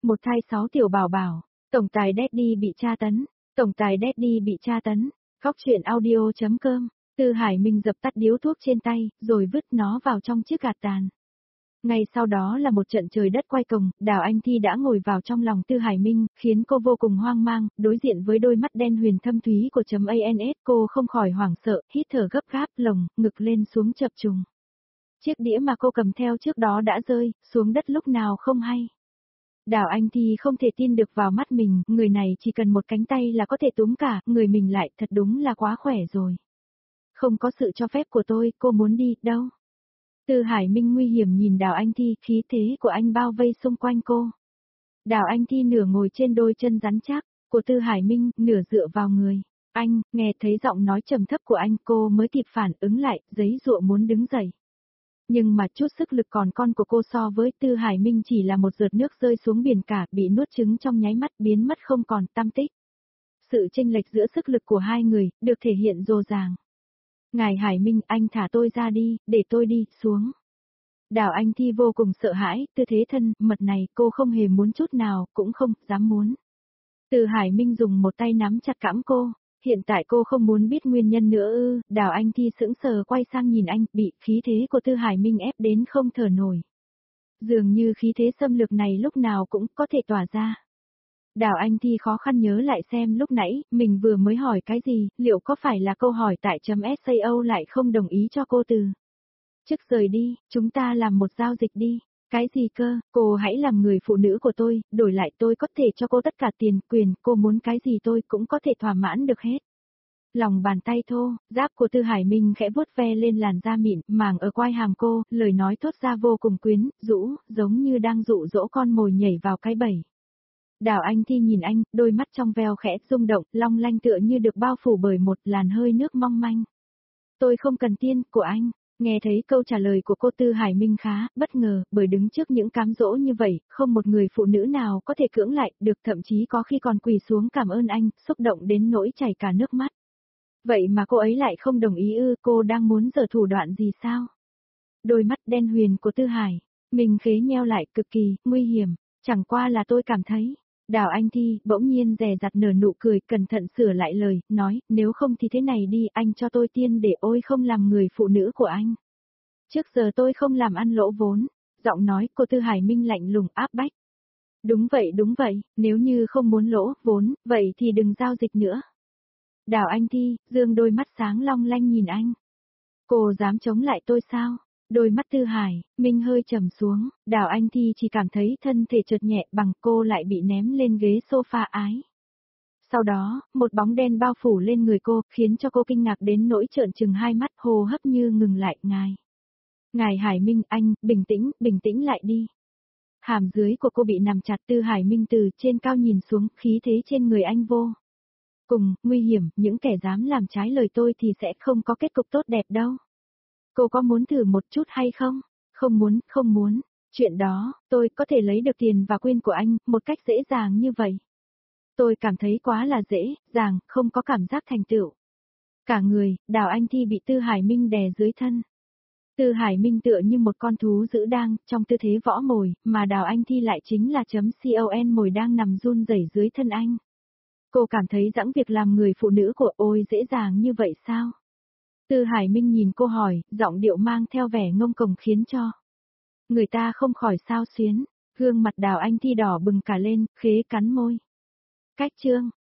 Một thai 6 tiểu bảo bảo, tổng tài Daddy bị tra tấn, tổng tài Daddy bị tra tấn, khóc chuyện audio.com, Tư Hải Minh dập tắt điếu thuốc trên tay, rồi vứt nó vào trong chiếc gạt tàn. Ngay sau đó là một trận trời đất quay cuồng, Đào Anh Thi đã ngồi vào trong lòng Tư Hải Minh, khiến cô vô cùng hoang mang, đối diện với đôi mắt đen huyền thâm thúy của .ans, cô không khỏi hoảng sợ, hít thở gấp gáp, lồng ngực lên xuống chập trùng. Chiếc đĩa mà cô cầm theo trước đó đã rơi xuống đất lúc nào không hay. Đào Anh Thi không thể tin được vào mắt mình, người này chỉ cần một cánh tay là có thể túm cả, người mình lại thật đúng là quá khỏe rồi. Không có sự cho phép của tôi, cô muốn đi, đâu? Tư Hải Minh nguy hiểm nhìn Đào Anh Thi, khí thế của anh bao vây xung quanh cô. Đào Anh Thi nửa ngồi trên đôi chân rắn chắc của Tư Hải Minh, nửa dựa vào người. Anh, nghe thấy giọng nói trầm thấp của anh, cô mới kịp phản ứng lại, giấy dụa muốn đứng dậy. Nhưng mà chút sức lực còn con của cô so với Tư Hải Minh chỉ là một giọt nước rơi xuống biển cả, bị nuốt trứng trong nháy mắt biến mất không còn tăm tích. Sự chênh lệch giữa sức lực của hai người, được thể hiện rồ ràng. Ngài Hải Minh, anh thả tôi ra đi, để tôi đi, xuống. Đào Anh Thi vô cùng sợ hãi, tư thế thân mật này cô không hề muốn chút nào, cũng không dám muốn. Tư Hải Minh dùng một tay nắm chặt cõng cô, hiện tại cô không muốn biết nguyên nhân nữa ư? Đào Anh Thi sững sờ quay sang nhìn anh, bị khí thế của Tư Hải Minh ép đến không thở nổi. Dường như khí thế xâm lược này lúc nào cũng có thể tỏa ra. Đào Anh Thi khó khăn nhớ lại xem lúc nãy, mình vừa mới hỏi cái gì, liệu có phải là câu hỏi tại .sao lại không đồng ý cho cô từ. Trước rời đi, chúng ta làm một giao dịch đi. Cái gì cơ, cô hãy làm người phụ nữ của tôi, đổi lại tôi có thể cho cô tất cả tiền, quyền, cô muốn cái gì tôi cũng có thể thỏa mãn được hết. Lòng bàn tay thô, giáp của Tư Hải Minh khẽ vuốt ve lên làn da mịn, màng ở quai hàm cô, lời nói thốt ra vô cùng quyến rũ, giống như đang dụ dỗ con mồi nhảy vào cái bẫy. Đào Anh Thi nhìn anh, đôi mắt trong veo khẽ rung động, long lanh tựa như được bao phủ bởi một làn hơi nước mong manh. Tôi không cần tiền của anh. Nghe thấy câu trả lời của cô, Tư Hải Minh khá bất ngờ, bởi đứng trước những cám dỗ như vậy, không một người phụ nữ nào có thể cưỡng lại được, thậm chí có khi còn quỳ xuống cảm ơn anh, xúc động đến nỗi chảy cả nước mắt. Vậy mà cô ấy lại không đồng ý ư? Cô đang muốn giở thủ đoạn gì sao? Đôi mắt đen huyền của Tư Hải Minh khế nheo lại, cực kỳ nguy hiểm. Chẳng qua là tôi cảm thấy. Đào Anh Thi bỗng nhiên dè dặt nở nụ cười, cẩn thận sửa lại lời, nói, nếu không thì thế này đi, anh cho tôi tiền để ôi không làm người phụ nữ của anh. Trước giờ tôi không làm ăn lỗ vốn. Giọng nói của Tư Hải Minh lạnh lùng áp bách. Đúng vậy, nếu như không muốn lỗ vốn, vậy thì đừng giao dịch nữa. Đào Anh Thi dương đôi mắt sáng long lanh nhìn anh. Cô dám chống lại tôi sao? Đôi mắt Tư Hải Minh hơi trầm xuống, Đào Anh Thi chỉ cảm thấy thân thể chợt nhẹ bằng, cô lại bị ném lên ghế sofa ái. Sau đó, một bóng đen bao phủ lên người cô, khiến cho cô kinh ngạc đến nỗi trợn trừng hai mắt, hô hấp như ngừng lại. Ngài Hải Minh, anh, bình tĩnh lại đi. Hàm dưới của cô bị nắm chặt, Tư Hải Minh từ trên cao nhìn xuống, khí thế trên người anh vô cùng nguy hiểm, những kẻ dám làm trái lời tôi thì sẽ không có kết cục tốt đẹp đâu. Cô có muốn thử một chút hay không? Không muốn. Chuyện đó, tôi có thể lấy được tiền và quyền của anh, một cách dễ dàng như vậy. Tôi cảm thấy quá là dễ dàng, không có cảm giác thành tựu. Cả người, Đào Anh Thi bị Tư Hải Minh đè dưới thân. Tư Hải Minh tựa như một con thú dữ đang, trong tư thế võ mồi, mà Đào Anh Thi lại chính là .con mồi đang nằm run rẩy dưới thân anh. Cô cảm thấy dẫng việc làm người phụ nữ của ôi dễ dàng như vậy sao? Tư Hải Minh nhìn cô hỏi, giọng điệu mang theo vẻ ngông cuồng khiến cho người ta không khỏi xao xuyến, gương mặt Đào Anh Thi đỏ bừng cả lên, khế cắn môi. Cách chương